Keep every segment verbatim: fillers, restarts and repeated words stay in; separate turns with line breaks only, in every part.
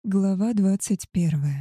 Глава двадцать первая.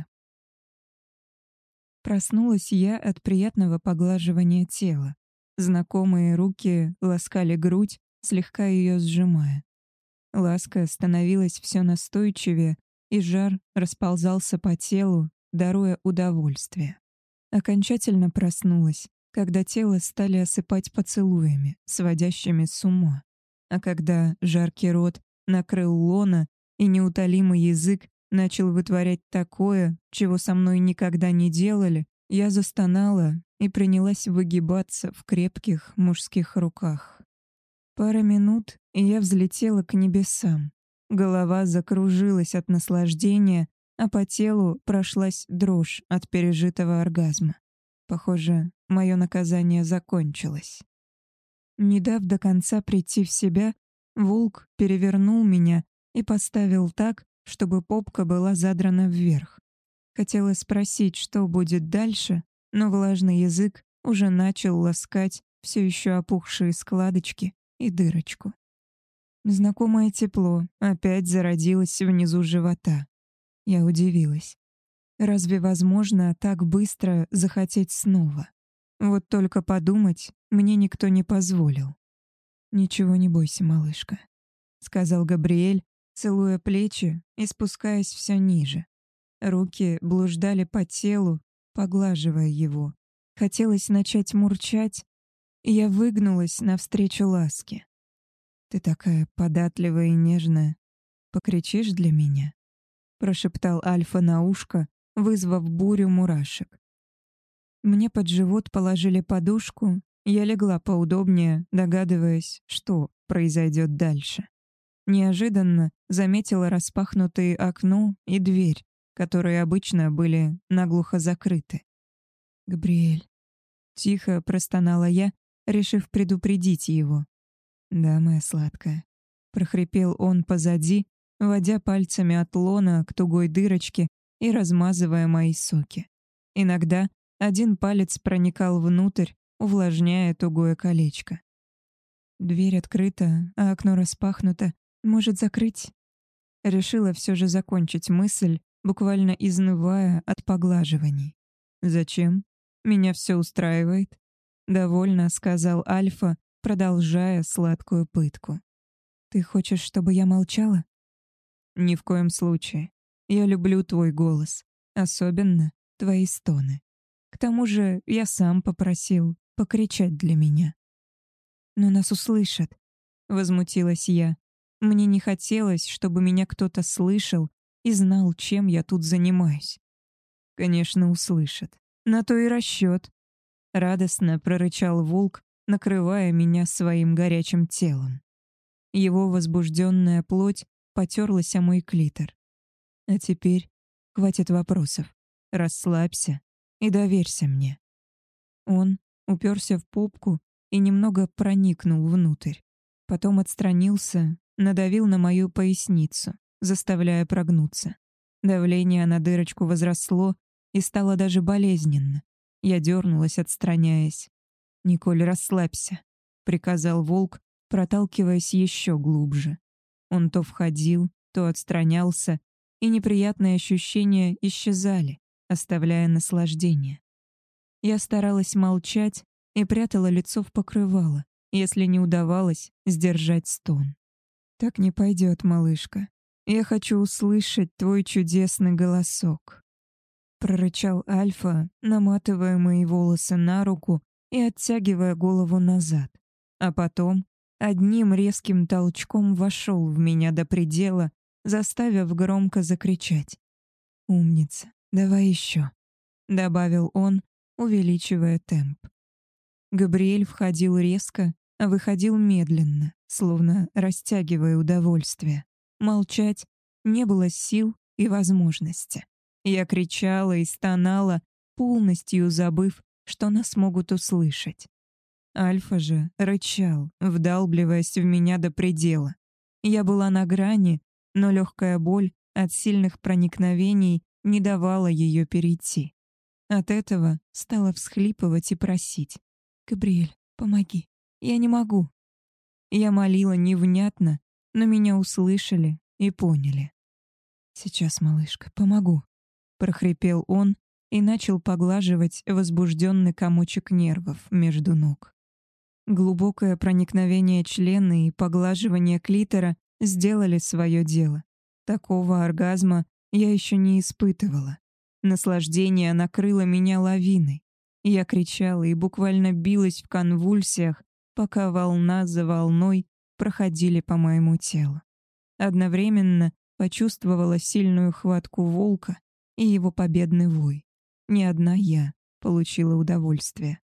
Проснулась я от приятного поглаживания тела. Знакомые руки ласкали грудь, слегка ее сжимая. Ласка становилась все настойчивее, и жар расползался по телу, даруя удовольствие. Окончательно проснулась, когда тело стали осыпать поцелуями, сводящими с ума. А когда жаркий рот накрыл лона и неутолимый язык начал вытворять такое, чего со мной никогда не делали, я застонала и принялась выгибаться в крепких мужских руках. Пара минут, и я взлетела к небесам. Голова закружилась от наслаждения, а по телу прошлась дрожь от пережитого оргазма. Похоже, мое наказание закончилось. Не дав до конца прийти в себя, волк перевернул меня и поставил так, чтобы попка была задрана вверх. Хотела спросить, что будет дальше, но влажный язык уже начал ласкать все еще опухшие складочки и дырочку. Знакомое тепло опять зародилось внизу живота. Я удивилась. Разве возможно так быстро захотеть снова? Вот только подумать мне никто не позволил. «Ничего не бойся, малышка», — сказал Габриэль, целуя плечи и спускаясь все ниже. Руки блуждали по телу, поглаживая его. Хотелось начать мурчать, и я выгнулась навстречу ласке. «Ты такая податливая и нежная. Покричишь для меня?» — прошептал Альфа на ушко, вызвав бурю мурашек. Мне под живот положили подушку, я легла поудобнее, догадываясь, что произойдет дальше. Неожиданно заметила распахнутые окно и дверь, которые обычно были наглухо закрыты. «Габриэль», — тихо простонала я, решив предупредить его. «Да, моя сладкая», — прохрипел он позади, водя пальцами от лона к тугой дырочке и размазывая мои соки. Иногда один палец проникал внутрь, увлажняя тугое колечко. Дверь открыта, а окно распахнуто. Может, закрыть? Решила все же закончить мысль, буквально изнывая от поглаживаний. «Зачем? Меня все устраивает», — довольно сказал Альфа, продолжая сладкую пытку. «Ты хочешь, чтобы я молчала?» «Ни в коем случае. Я люблю твой голос, особенно твои стоны. К тому же я сам попросил покричать для меня». «Но нас услышат», — возмутилась я. Мне не хотелось, чтобы меня кто-то слышал и знал, чем я тут занимаюсь. «Конечно, услышат. На то и расчет», — радостно прорычал волк, накрывая меня своим горячим телом. Его возбужденная плоть потерлась о мой клитор. «А теперь хватит вопросов. Расслабься и доверься мне». Он уперся в попку и немного проникнул внутрь. Потом отстранился, надавил на мою поясницу, заставляя прогнуться. Давление на дырочку возросло и стало даже болезненно. Я дернулась, отстраняясь. «Николь, расслабься», — приказал волк, проталкиваясь еще глубже. Он то входил, то отстранялся, и неприятные ощущения исчезали, оставляя наслаждение. Я старалась молчать и прятала лицо в покрывало, если не удавалось сдержать стон. «Так не пойдет, малышка. Я хочу услышать твой чудесный голосок», — прорычал Альфа, наматывая мои волосы на руку и оттягивая голову назад. А потом одним резким толчком вошел в меня до предела, заставив громко закричать. «Умница, давай еще», — добавил он, увеличивая темп. Габриэль входил резко, а выходил медленно, словно растягивая удовольствие. Молчать не было сил и возможности. Я кричала и стонала, полностью забыв, что нас могут услышать. Альфа же рычал, вдалбливаясь в меня до предела. Я была на грани, но легкая боль от сильных проникновений не давала ее перейти. От этого стала всхлипывать и просить: «Габриэль, помоги, я не могу». Я молила невнятно, но меня услышали и поняли. «Сейчас, малышка, помогу», — прохрипел он и начал поглаживать возбужденный комочек нервов между ног. Глубокое проникновение члена и поглаживание клитора сделали свое дело. Такого оргазма я еще не испытывала. Наслаждение накрыло меня лавиной. Я кричала и буквально билась в конвульсиях, пока волна за волной проходили по моему телу. Одновременно почувствовала сильную хватку волка и его победный вой. Не одна я получила удовольствие.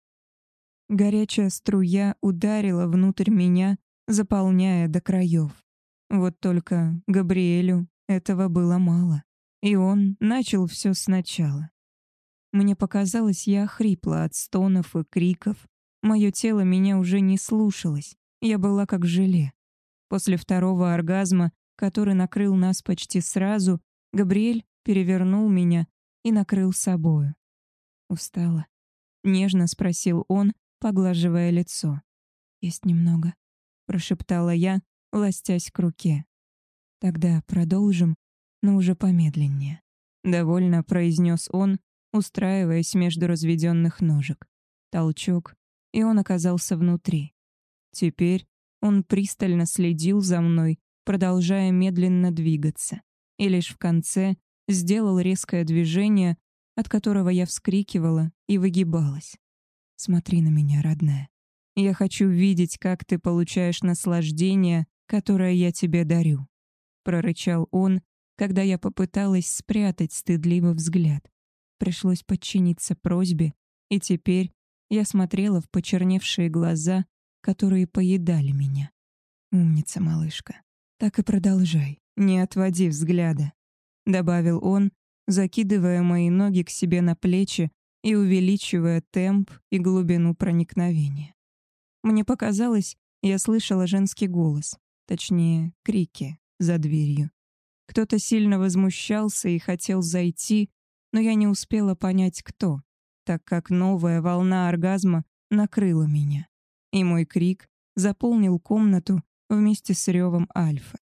Горячая струя ударила внутрь меня, заполняя до краев. Вот только Габриэлю этого было мало, и он начал все сначала. Мне показалось, я охрипла от стонов и криков. Мое тело меня уже не слушалось, я была как желе. После второго оргазма, который накрыл нас почти сразу, Габриэль перевернул меня и накрыл собою. «Устала?» — нежно спросил он, поглаживая лицо. «Есть немного», — прошептала я, ластясь к руке. «Тогда продолжим, но уже помедленнее», — довольно произнес он, устраиваясь между разведенных ножек. Толчок, и он оказался внутри. Теперь он пристально следил за мной, продолжая медленно двигаться, и лишь в конце сделал резкое движение, от которого я вскрикивала и выгибалась. «Смотри на меня, родная. Я хочу видеть, как ты получаешь наслаждение, которое я тебе дарю», — прорычал он, когда я попыталась спрятать стыдливый взгляд. Пришлось подчиниться просьбе, и теперь я смотрела в почерневшие глаза, которые поедали меня. «Умница, малышка. Так и продолжай, не отводи взгляда», — добавил он, закидывая мои ноги к себе на плечи и увеличивая темп и глубину проникновения. Мне показалось, я слышала женский голос, точнее, крики за дверью. Кто-то сильно возмущался и хотел зайти, но я не успела понять, кто, так как новая волна оргазма накрыла меня, и мой крик заполнил комнату вместе с ревом альфы.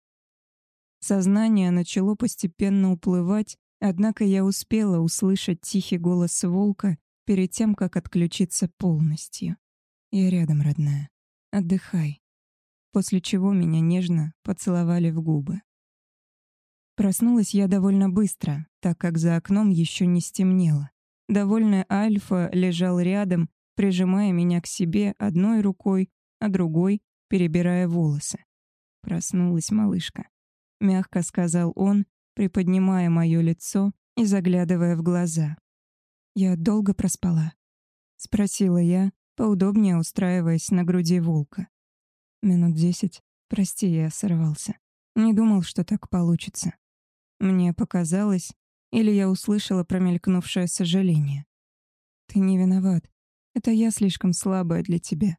Сознание начало постепенно уплывать, однако я успела услышать тихий голос волка перед тем, как отключиться полностью. «Я рядом, родная. Отдыхай». После чего меня нежно поцеловали в губы. Проснулась я довольно быстро, так как за окном еще не стемнело. Довольный Альфа лежал рядом, прижимая меня к себе одной рукой, а другой перебирая волосы. «Проснулась малышка», — мягко сказал он, приподнимая мое лицо и заглядывая в глаза. «Я долго проспала?» — спросила я, поудобнее устраиваясь на груди волка. «Минут десять. Прости, я сорвался. Не думал, что так получится». Мне показалось, или я услышала промелькнувшее сожаление. «Ты не виноват. Это я слишком слабая для тебя.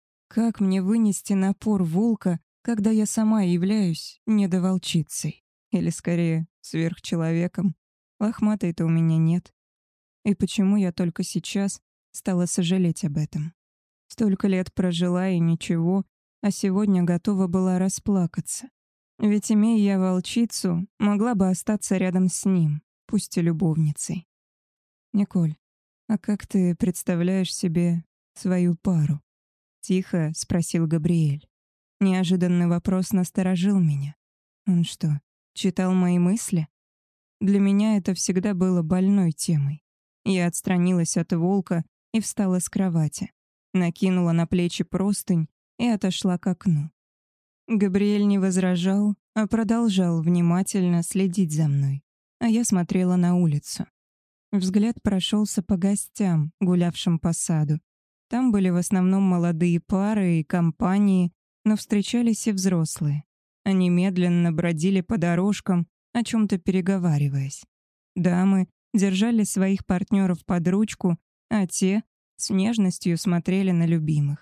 Как мне вынести напор волка, когда я сама являюсь недоволчицей? Или, скорее, сверхчеловеком? Лохматой-то у меня нет. И почему я только сейчас стала сожалеть об этом? Столько лет прожила и ничего, а сегодня готова была расплакаться. Ведь, имея я волчицу, могла бы остаться рядом с ним, пусть и любовницей. «Николь, а как ты представляешь себе свою пару?» — тихо спросил Габриэль. Неожиданный вопрос насторожил меня. Он что, читал мои мысли? Для меня это всегда было больной темой. Я отстранилась от волка и встала с кровати, накинула на плечи простынь и отошла к окну. Габриэль не возражал, а продолжал внимательно следить за мной, а я смотрела на улицу. Взгляд прошелся по гостям, гулявшим по саду. Там были в основном молодые пары и компании, но встречались и взрослые. Они медленно бродили по дорожкам, о чем-то переговариваясь. Дамы держали своих партнеров под ручку, а те с нежностью смотрели на любимых.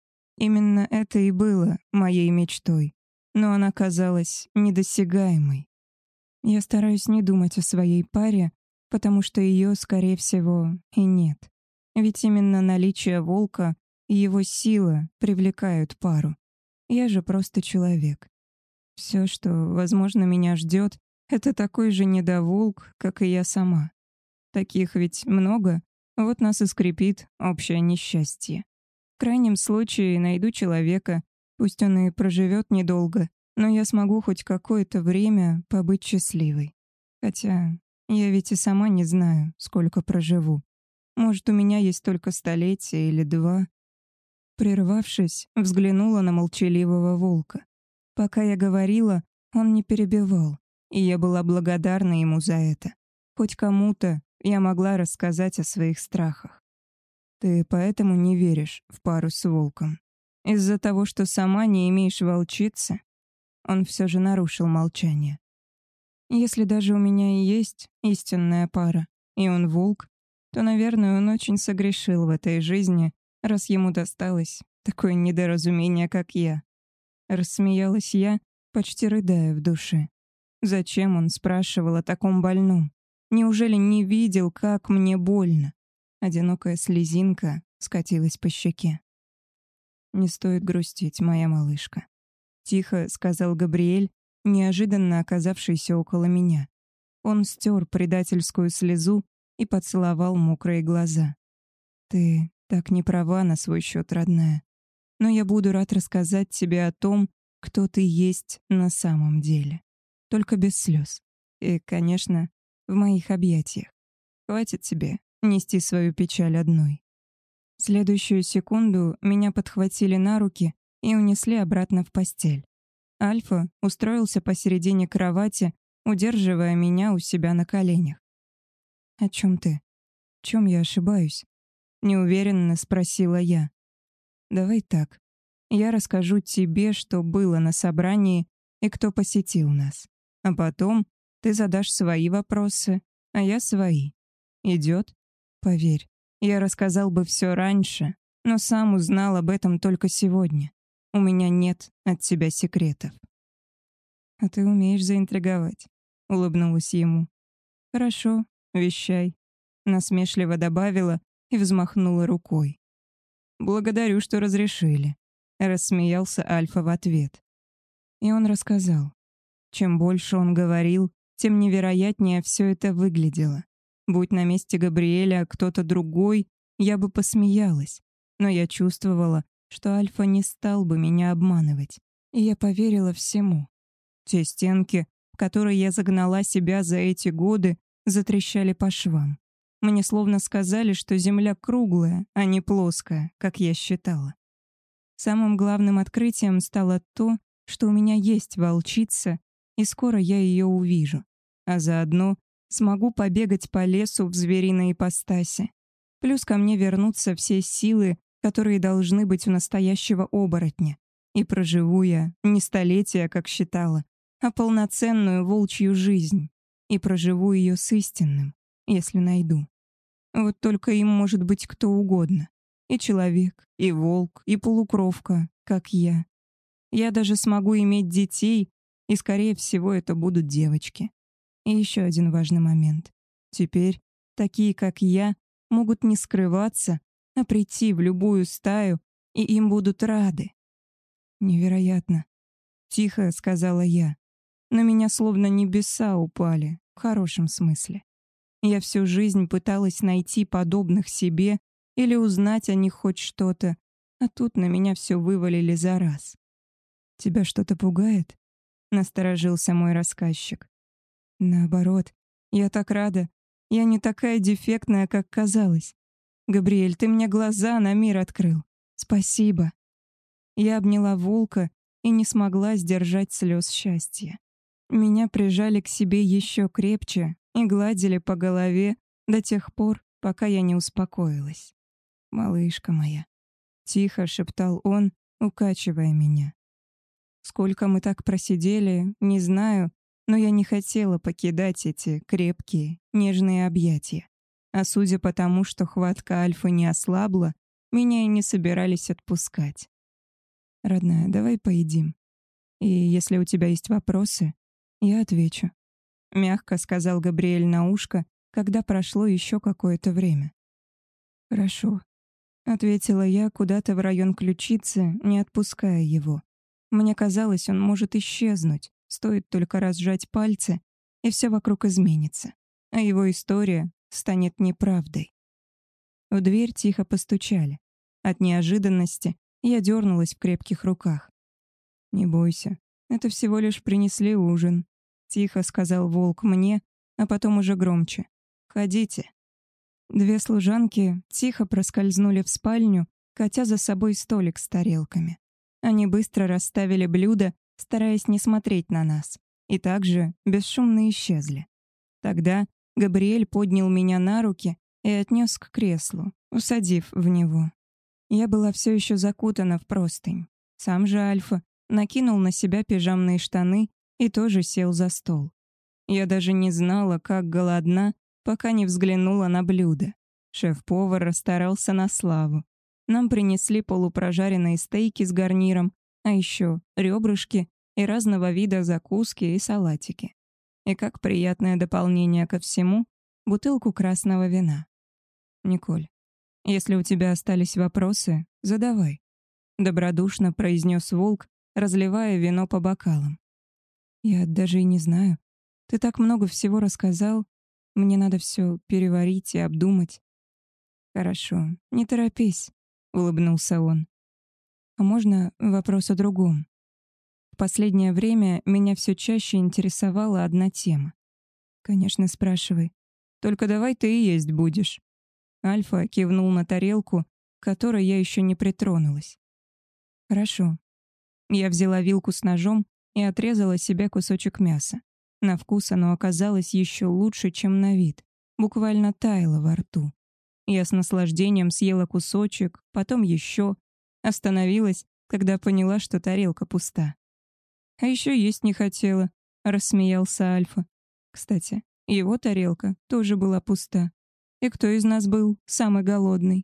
Именно это и было моей мечтой, но она казалась недосягаемой. Я стараюсь не думать о своей паре, потому что ее, скорее всего, и нет. Ведь именно наличие волка и его сила привлекают пару. Я же просто человек. Все, что, возможно, меня ждет, Это такой же недоволк, как и я сама. Таких ведь много, вот нас и скрепит общее несчастье. В крайнем случае найду человека, пусть он и проживет недолго, но я смогу хоть какое-то время побыть счастливой. Хотя я ведь и сама не знаю, сколько проживу. Может, у меня есть только столетие или два. Прервавшись, взглянула на молчаливого волка. Пока я говорила, он не перебивал, и я была благодарна ему за это. Хоть кому-то я могла рассказать о своих страхах. Ты поэтому не веришь в пару с волком? Из-за того, что сама не имеешь волчицы? Он все же нарушил молчание. Если даже у меня и есть истинная пара, и он волк, то, наверное, он очень согрешил в этой жизни, раз ему досталось такое недоразумение, как я. Рассмеялась я, почти рыдая в душе. Зачем он спрашивал о таком больном? Неужели не видел, как мне больно? Одинокая слезинка скатилась по щеке. «Не стоит грустить, моя малышка», — тихо сказал Габриэль, неожиданно оказавшийся около меня. Он стер предательскую слезу и поцеловал мокрые глаза. «Ты так не права на свой счет, родная. Но я буду рад рассказать тебе о том, кто ты есть на самом деле. Только без слез. И, конечно, в моих объятиях. Хватит тебе нести свою печаль одной». В следующую секунду меня подхватили на руки и унесли обратно в постель. Альфа устроился посередине кровати, удерживая меня у себя на коленях. «О чем ты? В чем я ошибаюсь?» — неуверенно спросила я. «Давай так. Я расскажу тебе, что было на собрании и кто посетил нас. А потом ты задашь свои вопросы, а я свои. Идет? Поверь, я рассказал бы все раньше, но сам узнал об этом только сегодня. У меня нет от тебя секретов». «А ты умеешь заинтриговать», — улыбнулась ему. «Хорошо, вещай», — насмешливо добавила и взмахнула рукой. «Благодарю, что разрешили», — рассмеялся Альфа в ответ. И он рассказал. Чем больше он говорил, тем невероятнее все это выглядело. Будь на месте Габриэля кто-то другой, я бы посмеялась. Но я чувствовала, что Альфа не стал бы меня обманывать. И я поверила всему. Те стенки, в которые я загнала себя за эти годы, затрещали по швам. Мне словно сказали, что Земля круглая, а не плоская, как я считала. Самым главным открытием стало то, что у меня есть волчица, и скоро я ее увижу. А заодно смогу побегать по лесу в звериной ипостаси. Плюс ко мне вернутся все силы, которые должны быть у настоящего оборотня. И проживу я не столетия, как считала, а полноценную волчью жизнь. И проживу ее с истинным, если найду. Вот только им может быть кто угодно. И человек, и волк, и полукровка, как я. Я даже смогу иметь детей, и, скорее всего, это будут девочки. И еще один важный момент. Теперь такие, как я, могут не скрываться, а прийти в любую стаю, и им будут рады. «Невероятно», — тихо сказала я. На меня словно небеса упали, в хорошем смысле. Я всю жизнь пыталась найти подобных себе или узнать о них хоть что-то, а тут на меня все вывалили за раз. «Тебя что-то пугает?» — насторожился мой рассказчик. «Наоборот, я так рада. Я не такая дефектная, как казалось. Габриэль, ты мне глаза на мир открыл. Спасибо». Я обняла волка и не смогла сдержать слез счастья. Меня прижали к себе еще крепче и гладили по голове до тех пор, пока я не успокоилась. «Малышка моя», — тихо шептал он, укачивая меня. Сколько мы так просидели, не знаю, но я не хотела покидать эти крепкие, нежные объятия. А судя по тому, что хватка Альфы не ослабла, меня и не собирались отпускать. «Родная, давай поедим. И если у тебя есть вопросы, я отвечу», — мягко сказал Габриэль на ушко, когда прошло еще какое-то время. «Хорошо», — ответила я куда-то в район ключицы, не отпуская его. Мне казалось, он может исчезнуть, стоит только разжать пальцы, и все вокруг изменится, а его история станет неправдой. В дверь тихо постучали. От неожиданности я дернулась в крепких руках. «Не бойся, это всего лишь принесли ужин», — тихо сказал волк мне, а потом уже громче. «Ходите». Две служанки тихо проскользнули в спальню, катя за собой столик с тарелками. Они быстро расставили блюда, стараясь не смотреть на нас, и также бесшумно исчезли. Тогда Габриэль поднял меня на руки и отнес к креслу, усадив в него. Я была все еще закутана в простынь. Сам же Альфа накинул на себя пижамные штаны и тоже сел за стол. Я даже не знала, как голодна, пока не взглянула на блюдо. Шеф-повар расстарался на славу. Нам принесли полупрожаренные стейки с гарниром, а еще ребрышки и разного вида закуски и салатики. И как приятное дополнение ко всему — бутылку красного вина. «Николь, если у тебя остались вопросы, задавай», — добродушно произнес волк, разливая вино по бокалам. «Я даже и не знаю. Ты так много всего рассказал. Мне надо все переварить и обдумать». «Хорошо, не торопись», — улыбнулся он. «А можно вопрос о другом?» В последнее время меня все чаще интересовала одна тема. «Конечно, спрашивай. Только давай ты и есть будешь». Альфа кивнул на тарелку, к которой я еще не притронулась. «Хорошо». Я взяла вилку с ножом и отрезала себе кусочек мяса. На вкус оно оказалось еще лучше, чем на вид. Буквально таяло во рту. Я с наслаждением съела кусочек, потом еще. Остановилась, когда поняла, что тарелка пуста. «А еще есть не хотела», — рассмеялся Альфа. Кстати, его тарелка тоже была пуста. И кто из нас был самый голодный?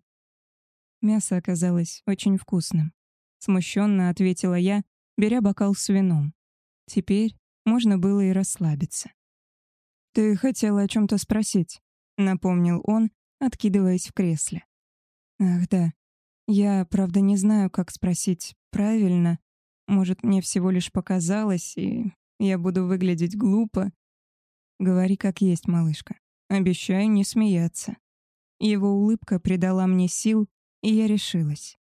Мясо оказалось очень вкусным. Смущенно ответила я, беря бокал с вином. Теперь можно было и расслабиться. «Ты хотела о чем-то спросить», — напомнил он, откидываясь в кресле. «Ах да, я, правда, не знаю, как спросить правильно. Может, мне всего лишь показалось, и я буду выглядеть глупо. Говори как есть, малышка. Обещаю не смеяться». Его улыбка придала мне сил, и я решилась.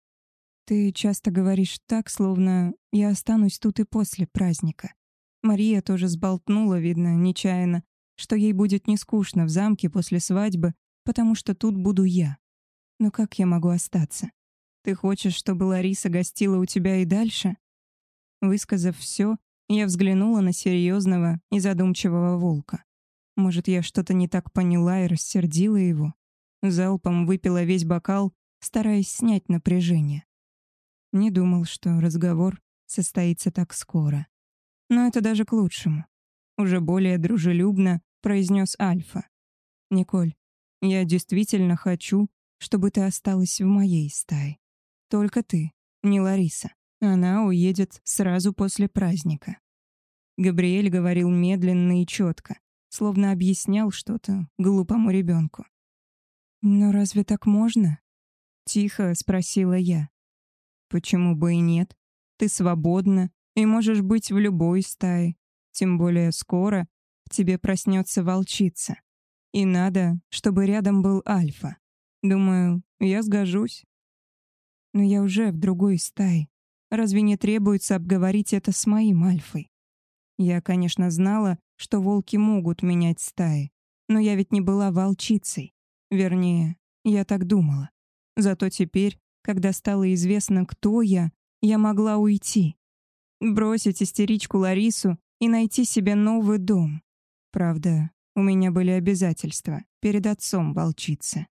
«Ты часто говоришь так, словно я останусь тут и после праздника». Мария тоже сболтнула, видно, нечаянно, что ей будет не скучно в замке после свадьбы, потому что тут буду я. Но как я могу остаться? Ты хочешь, чтобы Лариса гостила у тебя и дальше? Высказав все, я взглянула на серьезного и задумчивого волка. Может, я что-то не так поняла и рассердила его? Залпом выпила весь бокал, стараясь снять напряжение. Не думал, что разговор состоится так скоро. Но это даже к лучшему. Уже более дружелюбно произнес Альфа. «Николь, я действительно хочу, чтобы ты осталась в моей стае. Только ты, не Лариса. Она уедет сразу после праздника». Габриэль говорил медленно и четко, словно объяснял что-то глупому ребенку. «Но разве так можно?» — тихо спросила я. «Почему бы и нет? Ты свободна и можешь быть в любой стае. Тем более скоро в тебе проснется волчица. И надо, чтобы рядом был Альфа. Думаю, я сгожусь». «Но я уже в другой стае. Разве не требуется обговорить это с моим Альфой?» Я, конечно, знала, что волки могут менять стаи, но я ведь не была волчицей. Вернее, я так думала. Зато теперь, когда стало известно, кто я, я могла уйти. Бросить истеричку Ларису и найти себе новый дом. Правда, у меня были обязательства перед отцом волчицы.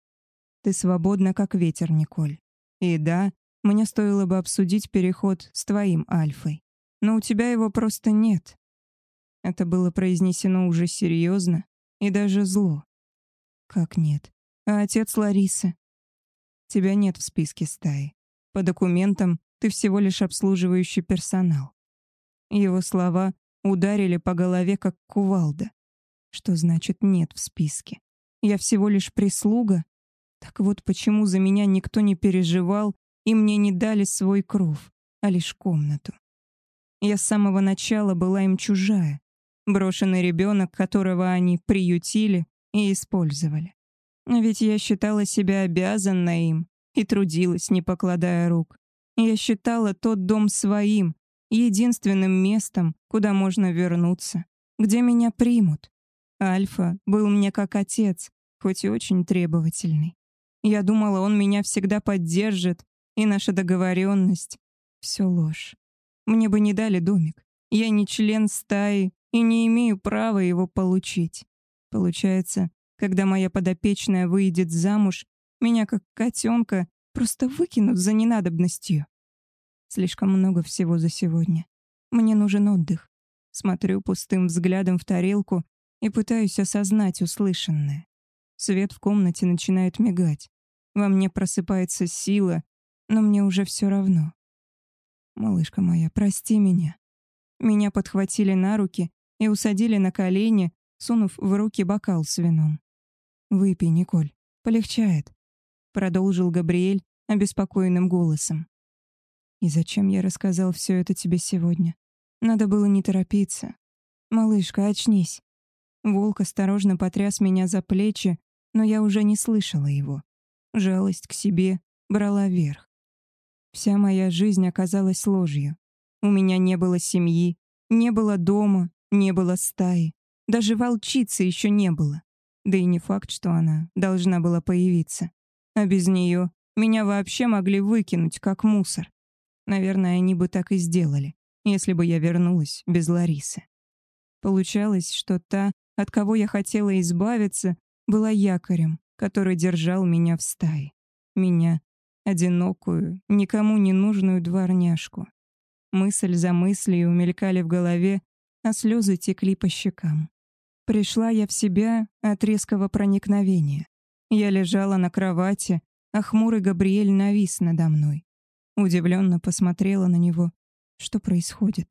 Ты свободна, как ветер, Николь. И да, мне стоило бы обсудить переход с твоим Альфой. Но у тебя его просто нет. Это было произнесено уже серьезно и даже зло. Как нет? А отец Ларисы? Тебя нет в списке стаи. По документам ты всего лишь обслуживающий персонал. Его слова ударили по голове, как кувалда. Что значит «нет в списке»? Я всего лишь прислуга? Так вот почему за меня никто не переживал и мне не дали свой кров, а лишь комнату. Я с самого начала была им чужая. брошенный ребенок, которого они приютили и использовали. А ведь я считала себя обязанной им и трудилась, не покладая рук. Я считала тот дом своим, единственным местом, куда можно вернуться, где меня примут. Альфа был мне как отец, хоть и очень требовательный. Я думала, он меня всегда поддержит, и наша договоренность — все ложь. Мне бы не дали домик. Я не член стаи и не имею права его получить. Получается, когда моя подопечная выйдет замуж, меня как котенка просто выкинут за ненадобностью. Слишком много всего за сегодня. Мне нужен отдых. Смотрю пустым взглядом в тарелку и пытаюсь осознать услышанное. Свет в комнате начинает мигать. Во мне просыпается сила, но мне уже все равно. Малышка моя, прости меня. Меня подхватили на руки и усадили на колени, сунув в руки бокал с вином. «Выпей, Николь, полегчает», — продолжил Габриэль обеспокоенным голосом. «И зачем я рассказал все это тебе сегодня? Надо было не торопиться. Малышка, очнись». Волк осторожно потряс меня за плечи, но я уже не слышала его. Жалость к себе брала верх. Вся моя жизнь оказалась ложью. У меня не было семьи, не было дома, не было стаи. Даже волчицы еще не было. Да и не факт, что она должна была появиться. А без нее меня вообще могли выкинуть, как мусор. Наверное, они бы так и сделали, если бы я вернулась без Ларисы. Получалось, что та, от кого я хотела избавиться, была якорем, который держал меня в стае. Меня, одинокую, никому не нужную дворняжку. Мысль за мыслью мелькали в голове, а слезы текли по щекам. Пришла я в себя от резкого проникновения. Я лежала на кровати, а хмурый Габриэль навис надо мной. Удивленно посмотрела на него. Что происходит?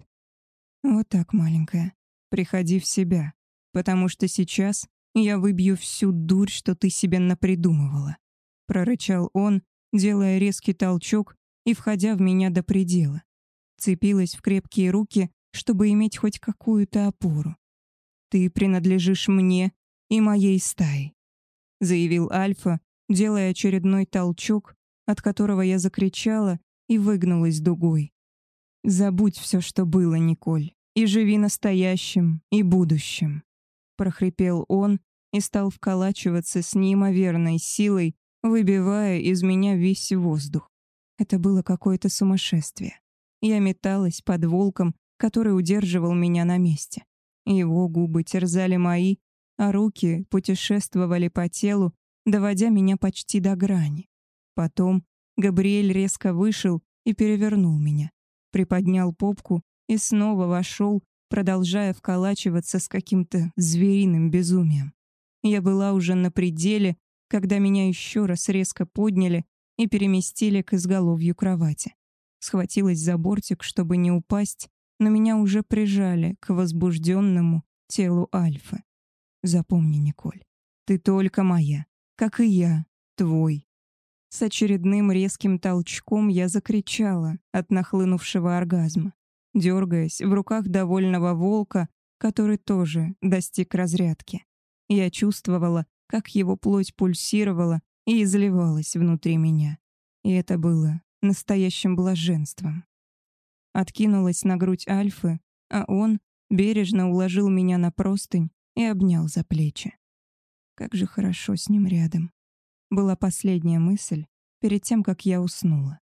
Вот так, маленькая. Приходи в себя, потому что сейчас я выбью всю дурь, что ты себе напридумывала. Прорычал он, делая резкий толчок и входя в меня до предела. Цепилась в крепкие руки, чтобы иметь хоть какую-то опору. «Ты принадлежишь мне и моей стае», — заявил Альфа, делая очередной толчок, от которого я закричала и выгнулась дугой. «Забудь все, что было, Николь, и живи настоящим и будущим», — прохрипел он и стал вколачиваться с неимоверной силой, выбивая из меня весь воздух. Это было какое-то сумасшествие. Я металась под волком, который удерживал меня на месте. Его губы терзали мои, а руки путешествовали по телу, доводя меня почти до грани. Потом Габриэль резко вышел и перевернул меня, приподнял попку и снова вошел, продолжая вколачиваться с каким-то звериным безумием. Я была уже на пределе, когда меня еще раз резко подняли и переместили к изголовью кровати. Схватилась за бортик, чтобы не упасть, но меня уже прижали к возбужденному телу Альфы. Запомни, Николь, ты только моя, как и я, твой. С очередным резким толчком я закричала от нахлынувшего оргазма, дергаясь в руках довольного волка, который тоже достиг разрядки. Я чувствовала, как его плоть пульсировала и изливалась внутри меня. И это было настоящим блаженством. Откинулась на грудь Альфы, а он бережно уложил меня на простынь и обнял за плечи. Как же хорошо с ним рядом. Была последняя мысль перед тем, как я уснула.